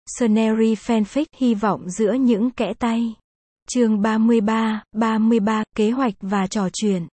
Scenery fanfic hy vọng giữa những kẽ tay. Chương 33, kế hoạch và trò chuyện.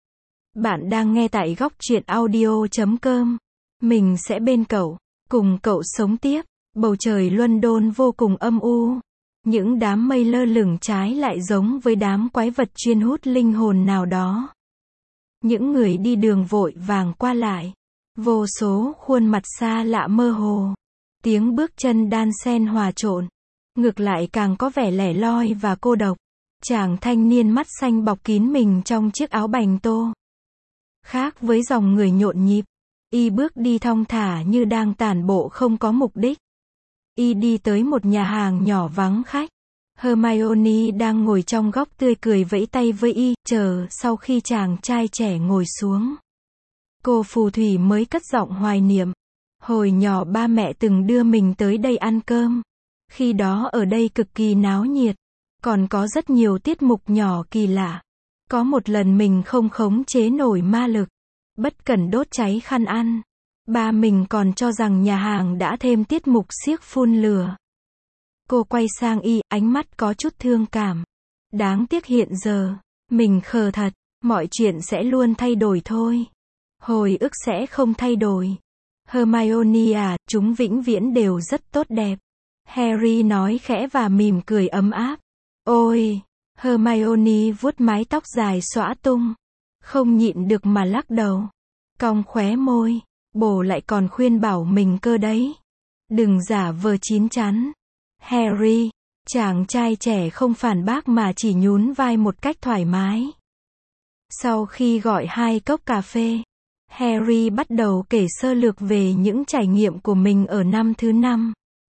Bạn đang nghe tại góc truyện audio.com. Mình sẽ bên cậu, cùng cậu sống tiếp. Bầu trời London vô cùng âm u. Những đám mây lơ lửng trái lại giống với đám quái vật chuyên hút linh hồn nào đó. Những người đi đường vội vàng qua lại. Vô số khuôn mặt xa lạ mơ hồ. Tiếng bước chân đan xen hòa trộn. Ngược lại càng có vẻ lẻ loi và cô độc. Chàng thanh niên mắt xanh bọc kín mình trong chiếc áo bành tô. Khác với dòng người nhộn nhịp, y bước đi thong thả như đang tản bộ không có mục đích. Y đi tới một nhà hàng nhỏ vắng khách. Hermione đang ngồi trong góc tươi cười vẫy tay với y, chờ sau khi chàng trai trẻ ngồi xuống. Cô phù thủy mới cất giọng hoài niệm. Hồi nhỏ ba mẹ từng đưa mình tới đây ăn cơm. Khi đó ở đây cực kỳ náo nhiệt. Còn có rất nhiều tiết mục nhỏ kỳ lạ. Có một lần mình không khống chế nổi ma lực. Bất cẩn đốt cháy khăn ăn. Ba mình còn cho rằng nhà hàng đã thêm tiết mục xiếc phun lửa. Cô quay sang y, ánh mắt có chút thương cảm. Đáng tiếc hiện giờ, mình khờ thật, mọi chuyện sẽ luôn thay đổi thôi. Hồi ức sẽ không thay đổi. Hermione à, chúng vĩnh viễn đều rất tốt đẹp. Harry nói khẽ và mỉm cười ấm áp. Ôi! Hermione vuốt mái tóc dài xõa tung. Không nhịn được mà lắc đầu. Cong khóe môi. Bồ lại còn khuyên bảo mình cơ đấy. Đừng giả vờ chín chắn. Harry, chàng trai trẻ không phản bác mà chỉ nhún vai một cách thoải mái. Sau khi gọi 2 cốc cà phê, Harry bắt đầu kể sơ lược về những trải nghiệm của mình ở năm thứ 5.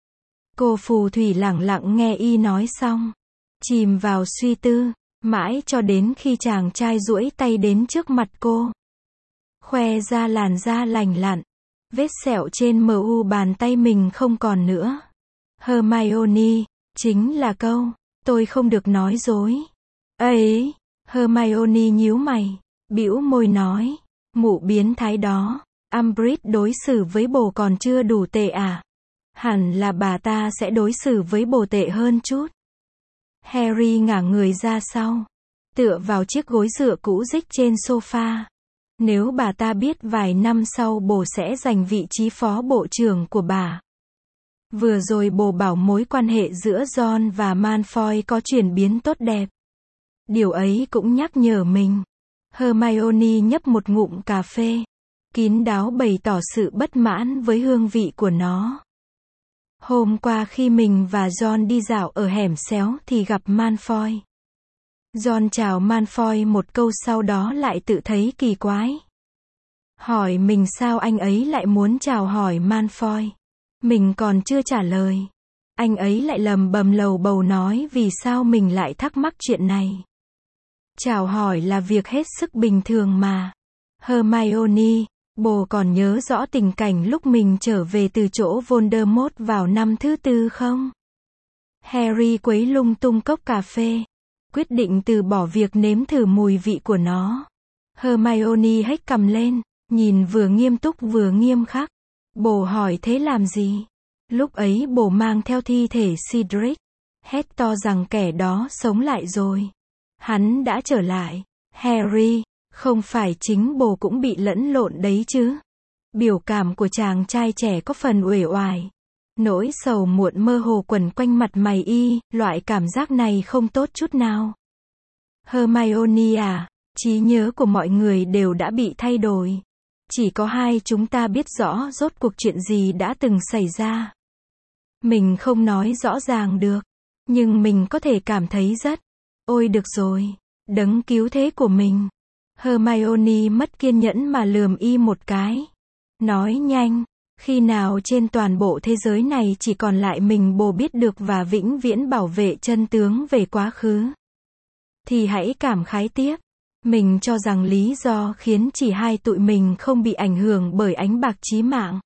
Cô phù thủy lẳng lặng nghe y nói xong, chìm vào suy tư, mãi cho đến khi chàng trai duỗi tay đến trước mặt cô. Khoe ra làn da lành lặn, vết sẹo trên mu bàn tay mình không còn nữa. Hermione, chính là câu, tôi không được nói dối. Ấy, Hermione nhíu mày, bĩu môi nói, mụ biến thái đó, Umbridge đối xử với bồ còn chưa đủ tệ à? Hẳn là bà ta sẽ đối xử với bồ tệ hơn chút. Harry ngả người ra sau, tựa vào chiếc gối dựa cũ rích trên sofa. Nếu bà ta biết vài năm sau bồ sẽ giành vị trí phó bộ trưởng của bà. Vừa rồi bồ bảo mối quan hệ giữa John và Malfoy có chuyển biến tốt đẹp. Điều ấy cũng nhắc nhở mình. Hermione nhấp một ngụm cà phê, kín đáo bày tỏ sự bất mãn với hương vị của nó. Hôm qua khi mình và John đi dạo ở hẻm xéo thì gặp Malfoy. John chào Malfoy một câu sau đó lại tự thấy kỳ quái. Hỏi mình sao anh ấy lại muốn chào hỏi Malfoy. Mình còn chưa trả lời. Anh ấy lại lầm bầm lầu bầu nói vì sao mình lại thắc mắc chuyện này. Chào hỏi là việc hết sức bình thường mà. Hermione, bồ còn nhớ rõ tình cảnh lúc mình trở về từ chỗ Voldemort vào năm thứ 4 không? Harry quấy lung tung cốc cà phê, quyết định từ bỏ việc nếm thử mùi vị của nó. Hermione hếch cằm lên, nhìn vừa nghiêm túc vừa nghiêm khắc. Bồ hỏi thế làm gì? Lúc ấy bồ mang theo thi thể Cedric, hét to rằng kẻ đó sống lại rồi. Hắn đã trở lại. Harry, không phải chính bồ cũng bị lẫn lộn đấy chứ? Biểu cảm của chàng trai trẻ có phần uể oải. Nỗi sầu muộn mơ hồ quẩn quanh mặt mày y, loại cảm giác này không tốt chút nào. Hermione à, trí nhớ của mọi người đều đã bị thay đổi. Chỉ có hai chúng ta biết rõ rốt cuộc chuyện gì đã từng xảy ra. Mình không nói rõ ràng được, nhưng mình có thể cảm thấy rất. Ôi được rồi, đấng cứu thế của mình. Hermione mất kiên nhẫn mà lườm y một cái. Nói nhanh, khi nào trên toàn bộ thế giới này chỉ còn lại mình bồ biết được và vĩnh viễn bảo vệ chân tướng về quá khứ, thì hãy cảm khái tiếp. Mình cho rằng lý do khiến chỉ hai tụi mình không bị ảnh hưởng bởi ánh bạc chí mạng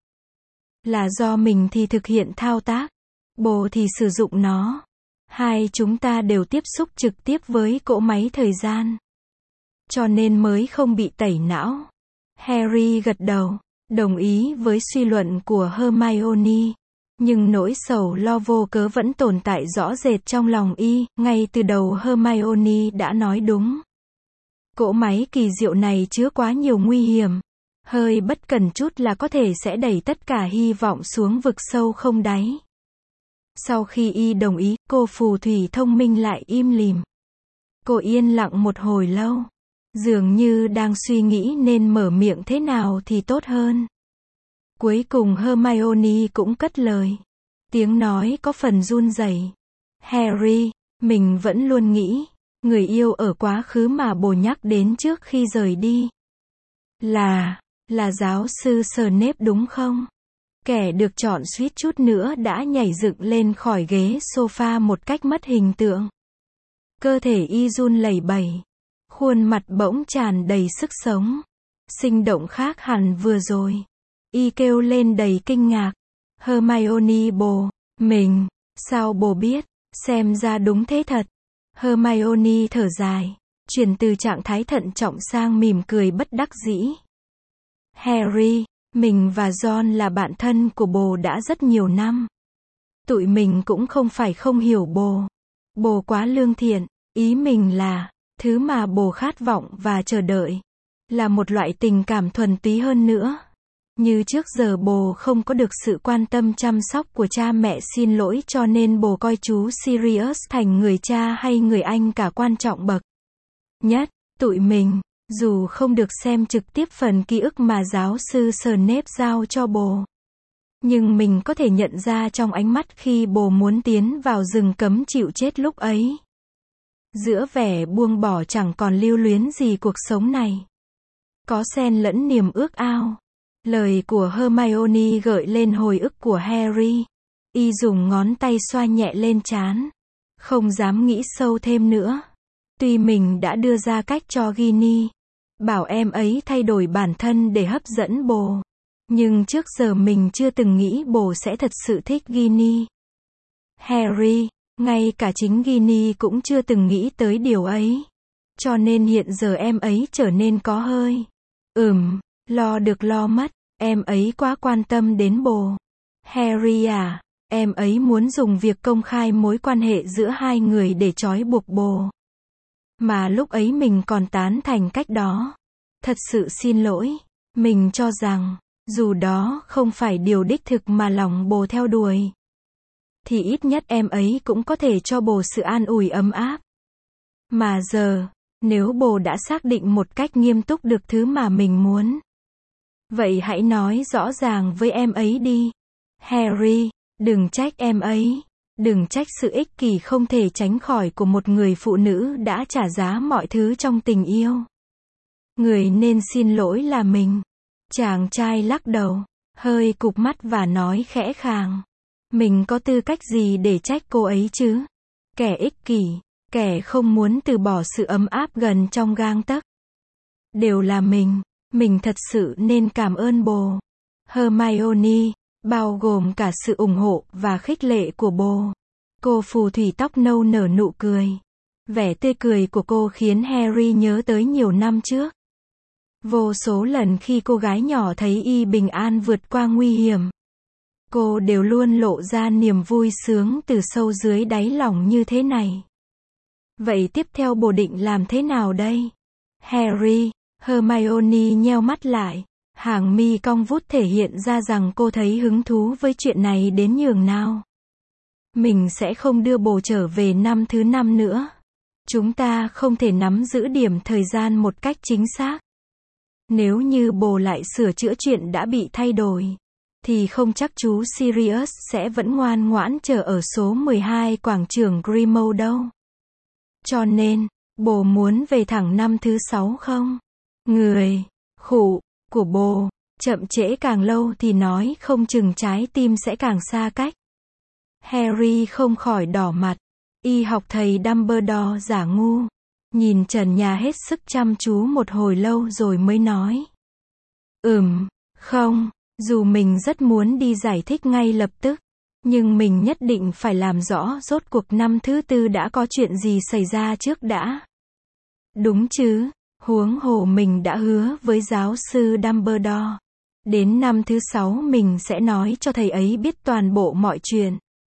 là do mình thì thực hiện thao tác, bồ thì sử dụng nó. Hai chúng ta đều tiếp xúc trực tiếp với cỗ máy thời gian, cho nên mới không bị tẩy não. Harry gật đầu, đồng ý với suy luận của Hermione. Nhưng nỗi sầu lo vô cớ vẫn tồn tại rõ rệt trong lòng y, ngay từ đầu Hermione đã nói đúng. Cỗ máy kỳ diệu này chứa quá nhiều nguy hiểm. Hơi bất cẩn chút là có thể sẽ đẩy tất cả hy vọng xuống vực sâu không đáy. Sau khi y đồng ý, cô phù thủy thông minh lại im lìm. Cô yên lặng một hồi lâu. Dường như đang suy nghĩ nên mở miệng thế nào thì tốt hơn. Cuối cùng Hermione cũng cất lời. Tiếng nói có phần run rẩy. Harry, mình vẫn luôn nghĩ, người yêu ở quá khứ mà bồ nhắc đến trước khi rời đi. Là giáo sư Snape đúng không? Kẻ được chọn suýt chút nữa đã nhảy dựng lên khỏi ghế sofa một cách mất hình tượng. Cơ thể y run lẩy bẩy. Khuôn mặt bỗng tràn đầy sức sống. Sinh động khác hẳn vừa rồi. Y kêu lên đầy kinh ngạc. Hermione bồ, mình, sao bồ biết, xem ra đúng thế thật. Hermione thở dài, chuyển từ trạng thái thận trọng sang mỉm cười bất đắc dĩ. Harry, mình và John là bạn thân của bồ đã rất nhiều năm. Tụi mình cũng không phải không hiểu bồ. Bồ quá lương thiện, ý mình là, thứ mà bồ khát vọng và chờ đợi. Là một loại tình cảm thuần túy hơn nữa. Như trước giờ bồ không có được sự quan tâm chăm sóc của cha mẹ, xin lỗi, cho nên bồ coi chú Sirius thành người cha hay người anh cả quan trọng bậc nhất. Tụi mình, dù không được xem trực tiếp phần ký ức mà giáo sư Snape giao cho bồ, nhưng mình có thể nhận ra trong ánh mắt khi bồ muốn tiến vào rừng cấm chịu chết lúc ấy. Giữa vẻ buông bỏ chẳng còn lưu luyến gì cuộc sống này, có xen lẫn niềm ước ao. Lời của Hermione gợi lên hồi ức của Harry. Y dùng ngón tay xoa nhẹ lên trán. Không dám nghĩ sâu thêm nữa. Tuy mình đã đưa ra cách cho Ginny, bảo em ấy thay đổi bản thân để hấp dẫn bồ, nhưng trước giờ mình chưa từng nghĩ bồ sẽ thật sự thích Ginny. Harry, ngay cả chính Ginny cũng chưa từng nghĩ tới điều ấy. Cho nên hiện giờ em ấy trở nên có hơi lo được lo mất. Em ấy quá quan tâm đến bồ. Harry à, em ấy muốn dùng việc công khai mối quan hệ giữa hai người để trói buộc bồ. Mà lúc ấy mình còn tán thành cách đó. Thật sự xin lỗi. Mình cho rằng, dù đó không phải điều đích thực mà lòng bồ theo đuổi, thì ít nhất em ấy cũng có thể cho bồ sự an ủi ấm áp. Mà giờ, nếu bồ đã xác định một cách nghiêm túc được thứ mà mình muốn, vậy hãy nói rõ ràng với em ấy đi. Harry, đừng trách em ấy. Đừng trách sự ích kỷ không thể tránh khỏi của một người phụ nữ đã trả giá mọi thứ trong tình yêu. Người nên xin lỗi là mình. Chàng trai lắc đầu, hơi cụp mắt và nói khẽ khàng. Mình có tư cách gì để trách cô ấy chứ? Kẻ ích kỷ, kẻ không muốn từ bỏ sự ấm áp gần trong gang tấc, đều là mình. Mình thật sự nên cảm ơn bồ. Hermione, bao gồm cả sự ủng hộ và khích lệ của bồ. Cô phù thủy tóc nâu nở nụ cười. Vẻ tươi cười của cô khiến Harry nhớ tới nhiều năm trước. Vô số lần khi cô gái nhỏ thấy y bình an vượt qua nguy hiểm, cô đều luôn lộ ra niềm vui sướng từ sâu dưới đáy lòng như thế này. Vậy tiếp theo bồ định làm thế nào đây? Harry, Hermione nheo mắt lại. Hàng mi cong vút thể hiện ra rằng cô thấy hứng thú với chuyện này đến nhường nào. Mình sẽ không đưa bồ trở về năm thứ 5 nữa. Chúng ta không thể nắm giữ điểm thời gian một cách chính xác. Nếu như bồ lại sửa chữa chuyện đã bị thay đổi, thì không chắc chú Sirius sẽ vẫn ngoan ngoãn chờ ở số 12 quảng trường Grimmauld đâu. Cho nên, bồ muốn về thẳng năm thứ 6 không? Người của bồ, chậm trễ càng lâu thì nói không chừng trái tim sẽ càng xa cách. Harry không khỏi đỏ mặt. Y học thầy Dumbledore giả ngu. Nhìn trần nhà hết sức chăm chú một hồi lâu rồi mới nói. Không, dù mình rất muốn đi giải thích ngay lập tức, nhưng mình nhất định phải làm rõ rốt cuộc năm thứ 4 đã có chuyện gì xảy ra trước đã. Đúng chứ, huống hồ mình đã hứa với giáo sư Dumbledore. Đến năm thứ 6 mình sẽ nói cho thầy ấy biết toàn bộ mọi chuyện.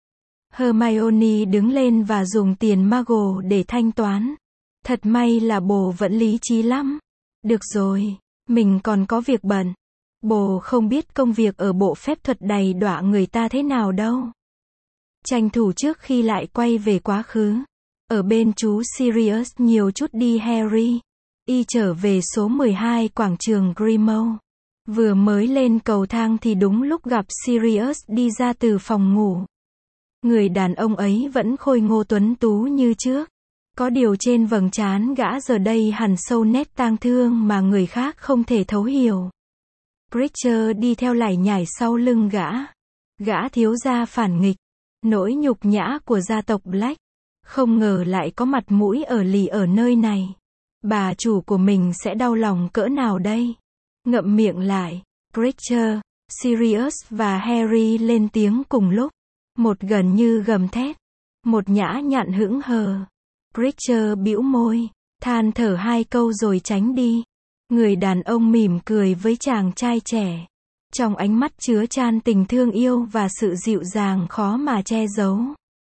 Hermione đứng lên và dùng tiền Muggle để thanh toán. Thật may là bồ vẫn lý trí lắm. Được rồi, mình còn có việc bận. Bồ không biết công việc ở bộ phép thuật đầy đọa người ta thế nào đâu. Tranh thủ trước khi lại quay về quá khứ. Ở bên chú Sirius nhiều chút đi Harry. Y trở về số 12 quảng trường Grimmauld. Vừa mới lên cầu thang thì đúng lúc gặp Sirius đi ra từ phòng ngủ. Người đàn ông ấy vẫn khôi ngô tuấn tú như trước. Có điều trên vầng trán gã giờ đây hằn sâu nét tang thương mà người khác không thể thấu hiểu. Kreacher đi theo lải nhải sau lưng gã. Gã thiếu gia phản nghịch. Nỗi nhục nhã của gia tộc Black. Không ngờ lại có mặt mũi ở lì ở nơi này. Bà chủ của mình sẽ đau lòng cỡ nào đây? Ngậm miệng lại. Kreacher, Sirius và Harry lên tiếng cùng lúc. Một gần như gầm thét. Một nhã nhặn hững hờ. Kreacher bĩu môi. Than thở hai câu rồi tránh đi. Người đàn ông mỉm cười với chàng trai trẻ. Trong ánh mắt chứa chan tình thương yêu và sự dịu dàng khó mà che giấu.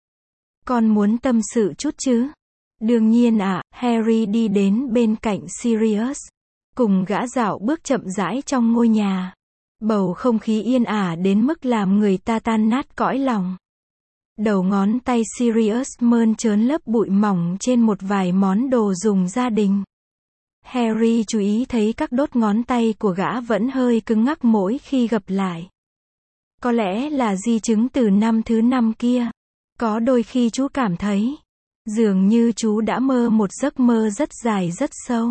Con muốn tâm sự chút chứ? Đương nhiên ạ, Harry đi đến bên cạnh Sirius. Cùng gã dạo bước chậm rãi trong ngôi nhà. Bầu không khí yên ả đến mức làm người ta tan nát cõi lòng. Đầu ngón tay Sirius mơn trớn lớp bụi mỏng trên một vài món đồ dùng gia đình. Harry chú ý thấy các đốt ngón tay của gã vẫn hơi cứng ngắc mỗi khi gập lại. Có lẽ là di chứng từ năm thứ 5 kia. Có đôi khi chú cảm thấy, dường như chú đã mơ một giấc mơ rất dài rất sâu.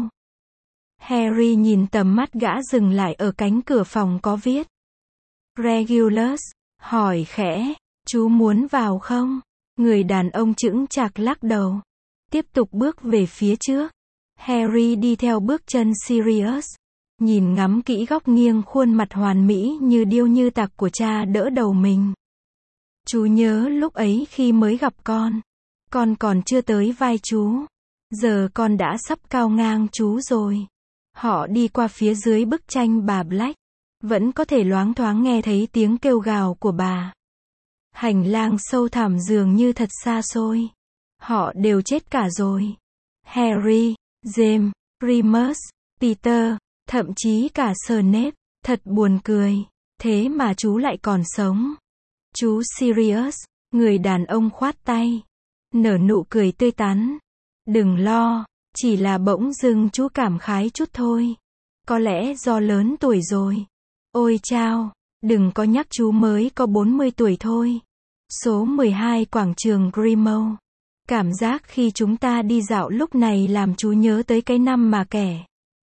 Harry nhìn tầm mắt gã dừng lại ở cánh cửa phòng có viết Regulus, hỏi khẽ, chú muốn vào không? Người đàn ông chững chạc lắc đầu. Tiếp tục bước về phía trước. Harry đi theo bước chân Sirius. Nhìn ngắm kỹ góc nghiêng khuôn mặt hoàn mỹ như điêu như tặc của cha đỡ đầu mình. Chú nhớ lúc ấy khi mới gặp con còn chưa tới vai chú. Giờ con đã sắp cao ngang chú rồi. Họ đi qua phía dưới bức tranh bà Black. Vẫn có thể loáng thoáng nghe thấy tiếng kêu gào của bà. Hành lang sâu thẳm dường như thật xa xôi. Họ đều chết cả rồi. Harry, James, Remus, Peter, thậm chí cả Snape. Thật buồn cười. Thế mà chú lại còn sống. Chú Sirius, người đàn ông khoát tay. Nở nụ cười tươi tắn. Đừng lo, chỉ là bỗng dưng chú cảm khái chút thôi. Có lẽ do lớn tuổi rồi. Ôi chao, đừng có nhắc chú mới có 40 tuổi thôi. Số 12 quảng trường Grimmauld. Cảm giác khi chúng ta đi dạo lúc này làm chú nhớ tới cái năm mà kẻ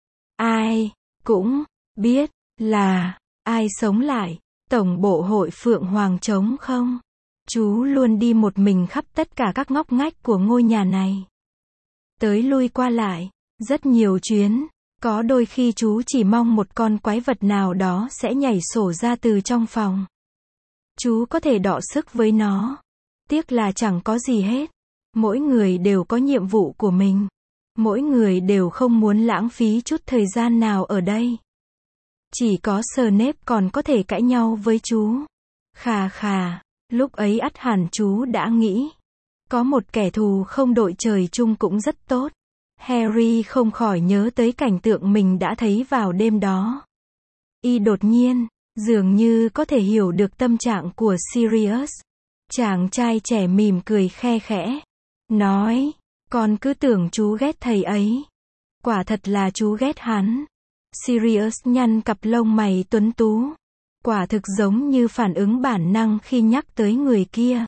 ai cũng biết là ai sống lại. Tổng bộ hội Phượng Hoàng trống không? Chú luôn đi một mình khắp tất cả các ngóc ngách của ngôi nhà này. Tới lui qua lại, rất nhiều chuyến. Có đôi khi chú chỉ mong một con quái vật nào đó sẽ nhảy sổ ra từ trong phòng. Chú có thể đọ sức với nó. Tiếc là chẳng có gì hết. Mỗi người đều có nhiệm vụ của mình. Mỗi người đều không muốn lãng phí chút thời gian nào ở đây. Chỉ có Snape còn có thể cãi nhau với chú. Khà khà, lúc ấy ắt hẳn chú đã nghĩ. Có một kẻ thù không đội trời chung cũng rất tốt. Harry không khỏi nhớ tới cảnh tượng mình đã thấy vào đêm đó. Y đột nhiên, dường như có thể hiểu được tâm trạng của Sirius. Chàng trai trẻ mỉm cười khe khẽ. Nói, con cứ tưởng chú ghét thầy ấy. Quả thật là chú ghét hắn. Sirius nhăn cặp lông mày tuấn tú. Quả thực giống như phản ứng bản năng khi nhắc tới người kia.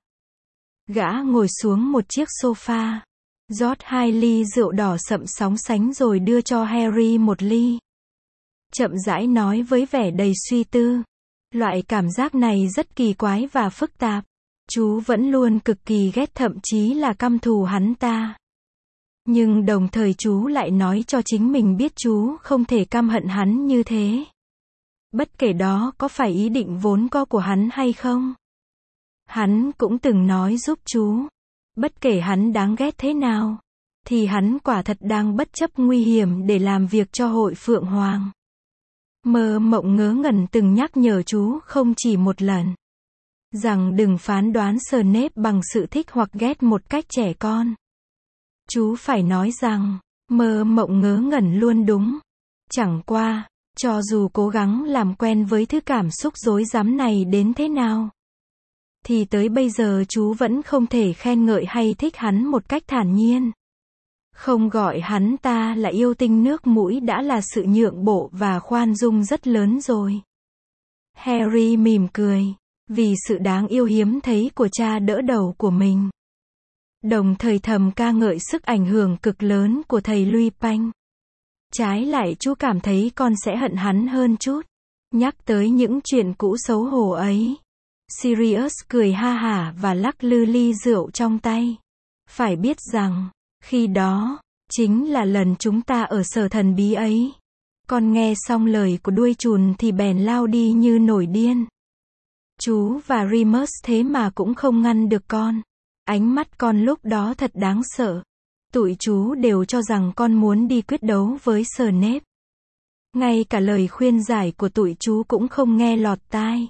Gã ngồi xuống một chiếc sofa. Rót 2 ly rượu đỏ sậm sóng sánh rồi đưa cho Harry một ly. Chậm rãi nói với vẻ đầy suy tư. Loại cảm giác này rất kỳ quái và phức tạp. Chú vẫn luôn cực kỳ ghét thậm chí là căm thù hắn ta. Nhưng đồng thời chú lại nói cho chính mình biết chú không thể căm hận hắn như thế. Bất kể đó có phải ý định vốn có của hắn hay không. Hắn cũng từng nói giúp chú. Bất kể hắn đáng ghét thế nào, thì hắn quả thật đang bất chấp nguy hiểm để làm việc cho hội Phượng Hoàng. Mơ mộng ngớ ngẩn từng nhắc nhở chú không chỉ một lần. Rằng đừng phán đoán Snape bằng sự thích hoặc ghét một cách trẻ con. Chú phải nói rằng, mơ mộng ngớ ngẩn luôn đúng. Chẳng qua, cho dù cố gắng làm quen với thứ cảm xúc rối rắm này đến thế nào, thì tới bây giờ chú vẫn không thể khen ngợi hay thích hắn một cách thản nhiên. Không gọi hắn ta là yêu tinh nước mũi đã là sự nhượng bộ và khoan dung rất lớn rồi. Harry mỉm cười, vì sự đáng yêu hiếm thấy của cha đỡ đầu của mình. Đồng thời thầm ca ngợi sức ảnh hưởng cực lớn của thầy Lupin. Trái lại chú cảm thấy con sẽ hận hắn hơn chút. Nhắc tới những chuyện cũ xấu hổ ấy, Sirius cười ha hả và lắc lư ly rượu trong tay. Phải biết rằng, khi đó, chính là lần chúng ta ở sở thần bí ấy. Con nghe xong lời của đuôi chùn thì bèn lao đi như nổi điên. Chú và Remus thế mà cũng không ngăn được con. Ánh mắt con lúc đó thật đáng sợ. Tụi chú đều cho rằng con muốn đi quyết đấu với Snape. Ngay cả lời khuyên giải của tụi chú cũng không nghe lọt tai.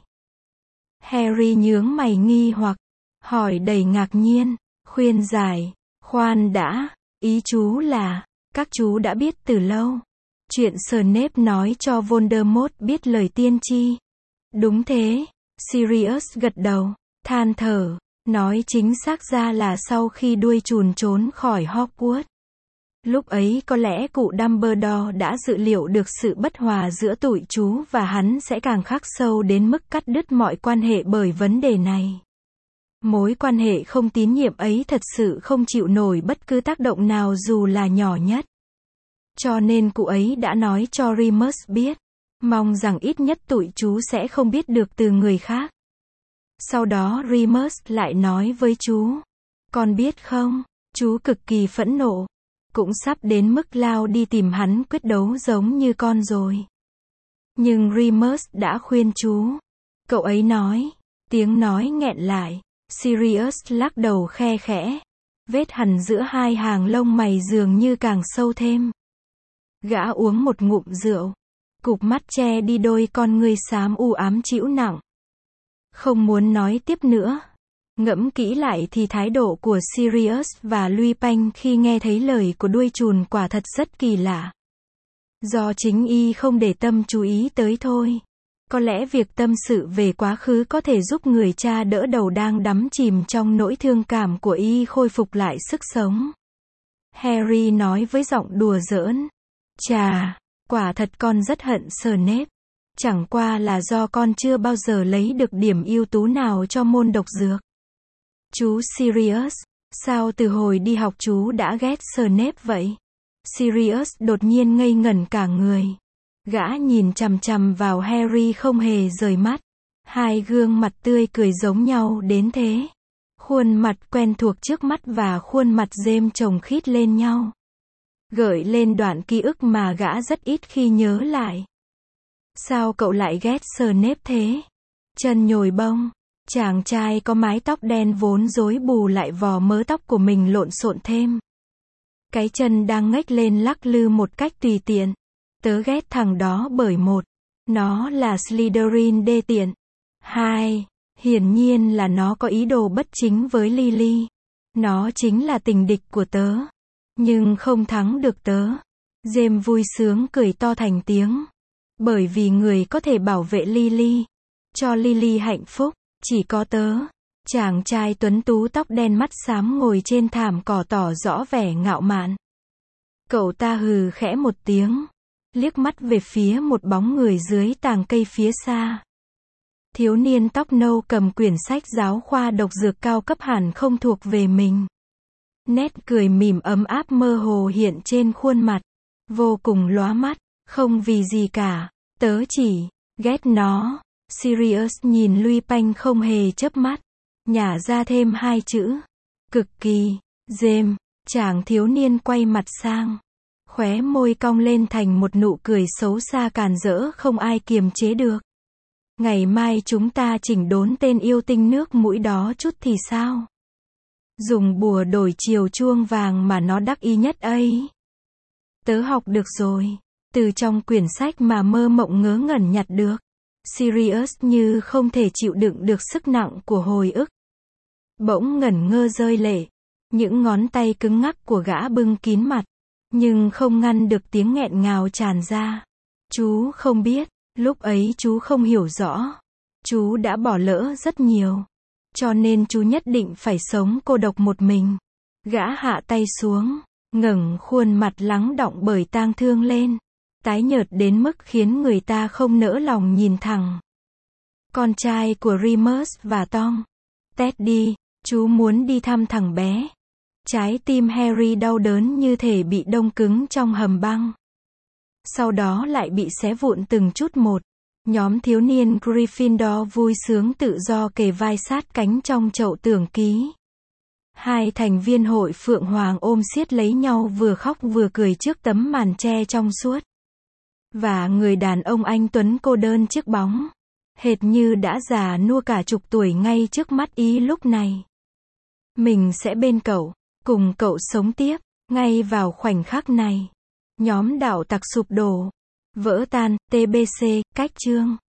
Harry nhướng mày nghi hoặc, hỏi đầy ngạc nhiên, khuyên giải, khoan đã, ý chú là, các chú đã biết từ lâu. Chuyện Snape nói cho Voldemort biết lời tiên tri. Đúng thế, Sirius gật đầu, than thở, nói chính xác ra là sau khi đuôi chùn trốn khỏi Hogwarts. Lúc ấy có lẽ cụ Dumbledore đã dự liệu được sự bất hòa giữa tụi chú và hắn sẽ càng khắc sâu đến mức cắt đứt mọi quan hệ bởi vấn đề này. Mối quan hệ không tín nhiệm ấy thật sự không chịu nổi bất cứ tác động nào dù là nhỏ nhất. Cho nên cụ ấy đã nói cho Remus biết, mong rằng ít nhất tụi chú sẽ không biết được từ người khác. Sau đó Remus lại nói với chú, con biết không, chú cực kỳ phẫn nộ, cũng sắp đến mức lao đi tìm hắn quyết đấu giống như con rồi. Nhưng Remus đã khuyên chú. Cậu ấy nói, tiếng nói nghẹn lại, Sirius lắc đầu khe khẽ. Vết hằn giữa hai hàng lông mày dường như càng sâu thêm. Gã uống một ngụm rượu, cụp mắt che đi đôi con ngươi xám u ám trĩu nặng. Không muốn nói tiếp nữa. Ngẫm kỹ lại thì thái độ của Sirius và Lupin khi nghe thấy lời của đuôi chùn quả thật rất kỳ lạ. Do chính y không để tâm chú ý tới thôi. Có lẽ việc tâm sự về quá khứ có thể giúp người cha đỡ đầu đang đắm chìm trong nỗi thương cảm của y khôi phục lại sức sống. Harry nói với giọng đùa giỡn. Chà, quả thật con rất hận Snape. Chẳng qua là do con chưa bao giờ lấy được điểm ưu tú nào cho môn độc dược. Chú Sirius, sao từ hồi đi học chú đã ghét Snape vậy? Sirius đột nhiên ngây ngẩn cả người. Gã nhìn chằm chằm vào Harry không hề rời mắt. Hai gương mặt tươi cười giống nhau đến thế. Khuôn mặt quen thuộc trước mắt và khuôn mặt James chồng khít lên nhau. Gợi lên đoạn ký ức mà gã rất ít khi nhớ lại. Sao cậu lại ghét Snape thế? Chân nhồi bông. Chàng trai có mái tóc đen vốn rối bù lại vò mớ tóc của mình lộn xộn thêm. Cái chân đang ngách lên lắc lư một cách tùy tiện. Tớ ghét thằng đó bởi một, nó là Slytherin đê tiện. Hai, hiển nhiên là nó có ý đồ bất chính với Lily. Nó chính là tình địch của tớ. Nhưng không thắng được tớ. James vui sướng cười to thành tiếng. Bởi vì người có thể bảo vệ Lily, cho Lily hạnh phúc, chỉ có tớ. Chàng trai tuấn tú tóc đen mắt xám ngồi trên thảm cỏ tỏ rõ vẻ ngạo mạn. Cậu ta hừ khẽ một tiếng, liếc mắt về phía một bóng người dưới tàng cây phía xa. Thiếu niên tóc nâu cầm quyển sách giáo khoa độc dược cao cấp hẳn không thuộc về mình. Nét cười mỉm ấm áp mơ hồ hiện trên khuôn mặt, vô cùng lóa mắt, không vì gì cả, tớ chỉ ghét nó. Sirius nhìn Lupin không hề chớp mắt, nhả ra thêm hai chữ, cực kỳ. James, chàng thiếu niên quay mặt sang, khóe môi cong lên thành một nụ cười xấu xa càn rỡ không ai kiềm chế được. Ngày mai chúng ta chỉnh đốn tên yêu tinh nước mũi đó chút thì sao? Dùng bùa đổi chiều chuông vàng mà nó đắc ý nhất ấy. Tớ học được rồi. từ trong quyển sách mà mơ mộng ngớ ngẩn nhặt được. Sirius như không thể chịu đựng được sức nặng của hồi ức. Bỗng ngẩn ngơ rơi lệ. Những ngón tay cứng ngắc của gã bưng kín mặt, nhưng không ngăn được tiếng nghẹn ngào tràn ra. Chú không biết, lúc ấy chú không hiểu rõ. Chú đã bỏ lỡ rất nhiều. Cho nên chú nhất định phải sống cô độc một mình. Gã hạ tay xuống, ngẩng khuôn mặt lắng đọng bởi tang thương lên. Tái nhợt đến mức khiến người ta không nỡ lòng nhìn thẳng. Con trai của Remus và Tom. Teddy, chú muốn đi thăm thằng bé. Trái tim Harry đau đớn như thể bị đông cứng trong hầm băng. Sau đó lại bị xé vụn từng chút một. Nhóm thiếu niên Gryffindor vui sướng tự do kề vai sát cánh trong chậu tưởng ký. Hai thành viên hội Phượng Hoàng ôm siết lấy nhau vừa khóc vừa cười trước tấm màn tre trong suốt. Và người đàn ông anh tuấn cô đơn chiếc bóng. Hệt như đã già nua cả chục tuổi ngay trước mắt ý lúc này. Mình sẽ bên cậu, cùng cậu sống tiếp, ngay vào khoảnh khắc này. Nhóm đạo tặc sụp đổ, vỡ tan, TBC, cách chương.